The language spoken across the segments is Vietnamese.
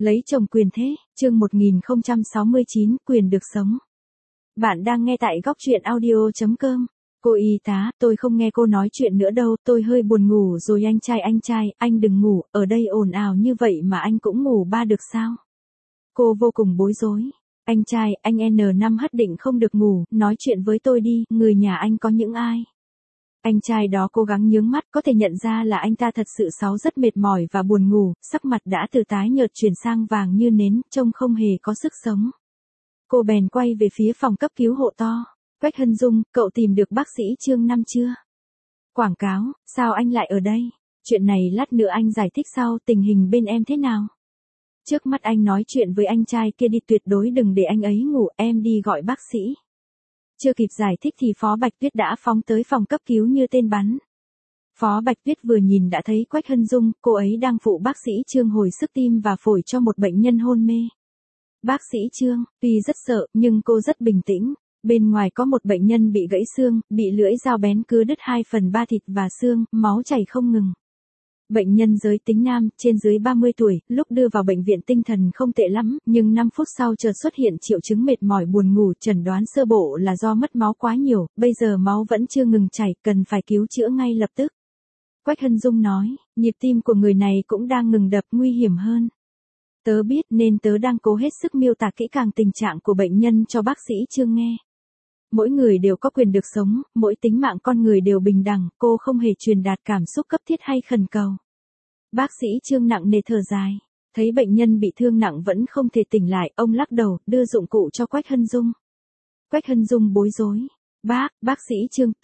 Lấy chồng quyền thế, chương 1069, quyền được sống. Bạn đang nghe tại góc truyện audio.com. Cô y tá, tôi không nghe cô nói chuyện nữa đâu, tôi hơi buồn ngủ rồi anh trai, anh đừng ngủ, ở đây ồn ào như vậy mà anh cũng ngủ ba được sao? Cô vô cùng bối rối. Anh trai, anh N5 hất định không được ngủ, nói chuyện với tôi đi, người nhà anh có những ai? Anh trai đó cố gắng nhướng mắt, có thể nhận ra là anh ta thật sự rất mệt mỏi và buồn ngủ, sắc mặt đã từ tái nhợt chuyển sang vàng như nến, trông không hề có sức sống. Cô bèn quay về phía phòng cấp cứu hộ to. Quách Hân Dung, cậu tìm được bác sĩ Trương Năm chưa? Quảng cáo, sao anh lại ở đây? Chuyện này lát nữa anh giải thích sau, tình hình bên em thế nào? Trước mắt anh nói chuyện với anh trai kia đi, tuyệt đối đừng để anh ấy ngủ, em đi gọi bác sĩ. Chưa kịp giải thích thì Phó Bạch Tuyết đã phóng tới phòng cấp cứu như tên bắn. Phó Bạch Tuyết vừa nhìn đã thấy Quách Hân Dung, cô ấy đang phụ bác sĩ Trương hồi sức tim và phổi cho một bệnh nhân hôn mê. Bác sĩ Trương, tuy rất sợ, nhưng cô rất bình tĩnh. Bên ngoài có một bệnh nhân bị gãy xương, bị lưỡi dao bén cưa đứt 2/3 thịt và xương, máu chảy không ngừng. Bệnh nhân giới tính nam, trên dưới 30 tuổi, lúc đưa vào bệnh viện tinh thần không tệ lắm, nhưng 5 phút sau chợt xuất hiện triệu chứng mệt mỏi buồn ngủ, chẩn đoán sơ bộ là do mất máu quá nhiều, bây giờ máu vẫn chưa ngừng chảy, cần phải cứu chữa ngay lập tức. Quách Hân Dung nói, nhịp tim của người này cũng đang ngừng đập, nguy hiểm hơn. Tớ biết nên tớ đang cố hết sức miêu tả kỹ càng tình trạng của bệnh nhân cho bác sĩ Trương nghe. Mỗi người đều có quyền được sống, mỗi tính mạng con người đều bình đẳng, cô không hề truyền đạt cảm xúc cấp thiết hay khẩn cầu. Bác sĩ Trương nặng nề thở dài, thấy bệnh nhân bị thương nặng vẫn không thể tỉnh lại, ông lắc đầu, đưa dụng cụ cho Quách Hân Dung. Quách Hân Dung bối rối, bác sĩ Trương,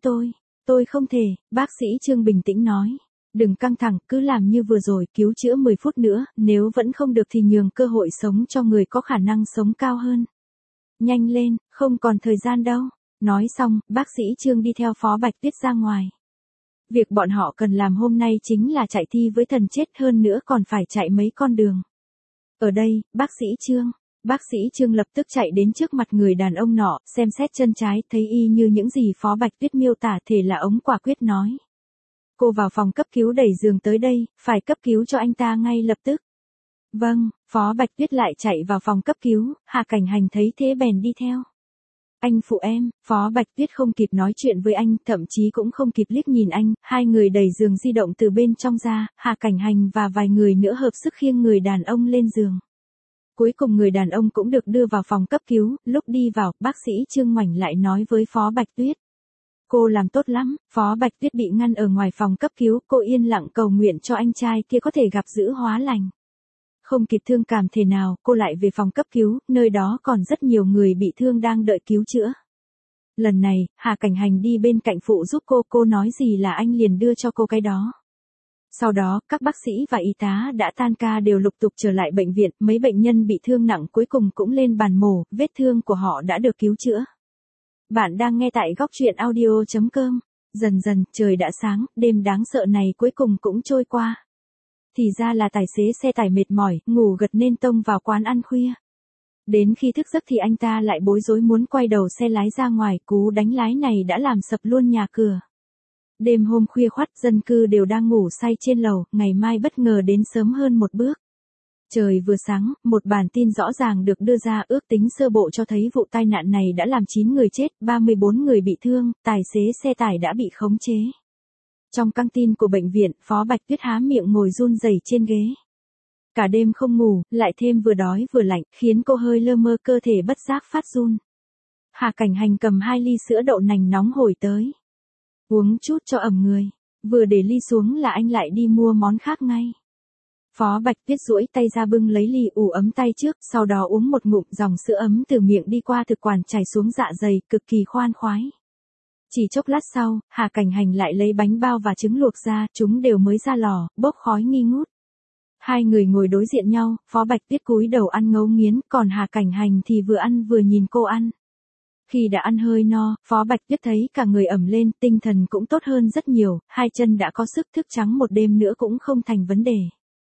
tôi không thể, bác sĩ Trương bình tĩnh nói. Đừng căng thẳng, cứ làm như vừa rồi, cứu chữa 10 phút nữa, nếu vẫn không được thì nhường cơ hội sống cho người có khả năng sống cao hơn. Nhanh lên, không còn thời gian đâu. Nói xong, bác sĩ Trương đi theo Phó Bạch Tuyết ra ngoài. Việc bọn họ cần làm hôm nay chính là chạy thi với thần chết, hơn nữa còn phải chạy mấy con đường. Ở đây, bác sĩ Trương lập tức chạy đến trước mặt người đàn ông nọ, xem xét chân trái, thấy y như những gì Phó Bạch Tuyết miêu tả, thể là ống quả quyết nói. Cô vào phòng cấp cứu đẩy giường tới đây, phải cấp cứu cho anh ta ngay lập tức. Vâng, Phó Bạch Tuyết lại chạy vào phòng cấp cứu, Hà Cảnh Hành thấy thế bèn đi theo. Anh phụ em, Phó Bạch Tuyết không kịp nói chuyện với anh, thậm chí cũng không kịp liếc nhìn anh, hai người đẩy giường di động từ bên trong ra, Hà Cảnh Hành và vài người nữa hợp sức khiêng người đàn ông lên giường. Cuối cùng người đàn ông cũng được đưa vào phòng cấp cứu, lúc đi vào, bác sĩ Trương ngoảnh lại nói với Phó Bạch Tuyết. Cô làm tốt lắm, Phó Bạch Tuyết bị ngăn ở ngoài phòng cấp cứu, cô yên lặng cầu nguyện cho anh trai kia có thể gặp dữ hóa lành. Không kịp thương cảm thể nào, cô lại về phòng cấp cứu, nơi đó còn rất nhiều người bị thương đang đợi cứu chữa. Lần này, Hà Cảnh Hành đi bên cạnh phụ giúp cô nói gì là anh liền đưa cho cô cái đó. Sau đó, các bác sĩ và y tá đã tan ca đều lục tục trở lại bệnh viện, mấy bệnh nhân bị thương nặng cuối cùng cũng lên bàn mổ, vết thương của họ đã được cứu chữa. Bạn đang nghe tại góc truyện audio.com. Dần dần, trời đã sáng, đêm đáng sợ này cuối cùng cũng trôi qua. Thì ra là tài xế xe tải mệt mỏi, ngủ gật nên tông vào quán ăn khuya. Đến khi thức giấc thì anh ta lại bối rối muốn quay đầu xe lái ra ngoài, cú đánh lái này đã làm sập luôn nhà cửa. Đêm hôm khuya khoắt, dân cư đều đang ngủ say trên lầu, ngày mai bất ngờ đến sớm hơn một bước. Trời vừa sáng, một bản tin rõ ràng được đưa ra, ước tính sơ bộ cho thấy vụ tai nạn này đã làm 9 người chết, 34 người bị thương, tài xế xe tải đã bị khống chế. Trong căng tin của bệnh viện, Phó Bạch Tuyết há miệng ngồi run rẩy trên ghế. Cả đêm không ngủ, lại thêm vừa đói vừa lạnh, khiến cô hơi lơ mơ, cơ thể bất giác phát run. Hà Cảnh Hành cầm 2 ly sữa đậu nành nóng hổi tới. Uống chút cho ẩm người. Vừa để ly xuống là anh lại đi mua món khác ngay. Phó Bạch Tuyết duỗi tay ra bưng lấy ly, ủ ấm tay trước, sau đó uống một ngụm, dòng sữa ấm từ miệng đi qua thực quản chảy xuống dạ dày, cực kỳ khoan khoái. Chỉ chốc lát sau, Hà Cảnh Hành lại lấy bánh bao và trứng luộc ra, chúng đều mới ra lò, bốc khói nghi ngút. Hai người ngồi đối diện nhau, Phó Bạch Tuyết cúi đầu ăn ngấu nghiến, còn Hà Cảnh Hành thì vừa ăn vừa nhìn cô ăn. Khi đã ăn hơi no, Phó Bạch Tuyết thấy cả người ẩm lên, tinh thần cũng tốt hơn rất nhiều, hai chân đã có sức, thức trắng một đêm nữa cũng không thành vấn đề.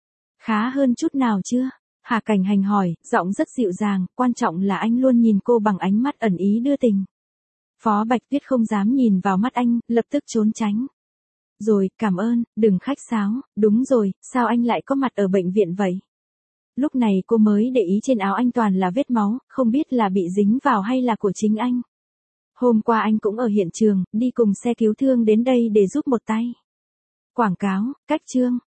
Khá hơn chút nào chưa? Hà Cảnh Hành hỏi, giọng rất dịu dàng, quan trọng là anh luôn nhìn cô bằng ánh mắt ẩn ý đưa tình. Phó Bạch Tuyết không dám nhìn vào mắt anh, lập tức trốn tránh. Rồi, cảm ơn, đừng khách sáo, đúng rồi, sao anh lại có mặt ở bệnh viện vậy? Lúc này cô mới để ý trên áo anh toàn là vết máu, không biết là bị dính vào hay là của chính anh. Hôm qua anh cũng ở hiện trường, đi cùng xe cứu thương đến đây để giúp một tay. Quảng cáo, cách chương.